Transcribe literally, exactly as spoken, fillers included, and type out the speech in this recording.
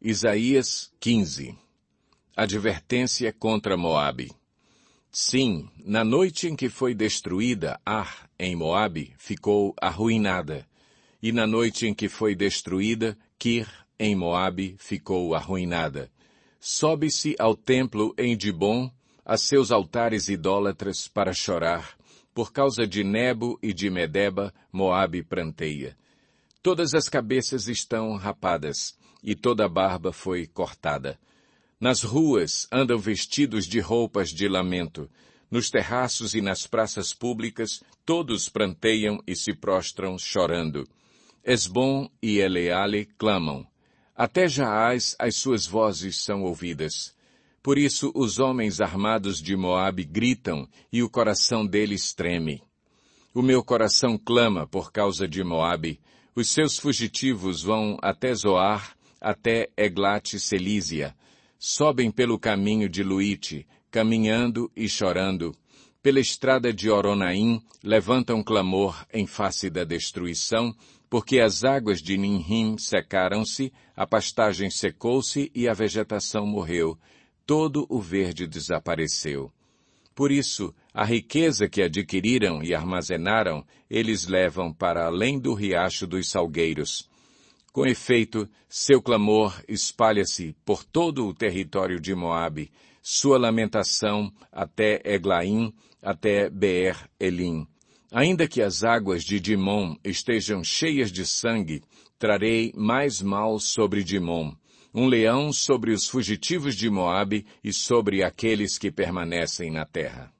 Isaías quinze. Advertência contra Moabe. Sim, na noite em que foi destruída Ar, em Moabe, ficou arruinada. E na noite em que foi destruída Kir, em Moabe, ficou arruinada. Sobe-se ao templo em Dibom, a seus altares idólatras, para chorar. Por causa de Nebo e de Medeba, Moabe pranteia. Todas as cabeças estão rapadas, e toda a barba foi cortada. Nas ruas andam vestidos de roupas de lamento. Nos terraços e nas praças públicas, todos pranteiam e se prostram chorando. Esbom e Eleale clamam. Até Jaaz as suas vozes são ouvidas. Por isso os homens armados de Moabe gritam, e o coração deles treme. O meu coração clama por causa de Moabe. Os seus fugitivos vão até Zoar, até Eglat-Selísia. Sobem pelo caminho de Luite, caminhando e chorando. Pela estrada de Oronaim, levantam clamor em face da destruição, porque as águas de Ninrim secaram-se, a pastagem secou-se e a vegetação morreu. Todo o verde desapareceu. Por isso, a riqueza que adquiriram e armazenaram, eles levam para além do riacho dos salgueiros. Com efeito, seu clamor espalha-se por todo o território de Moabe, sua lamentação até Eglaim, até Beer-Elim. Ainda que as águas de Dimom estejam cheias de sangue, trarei mais mal sobre Dimom, um leão sobre os fugitivos de Moabe e sobre aqueles que permanecem na terra.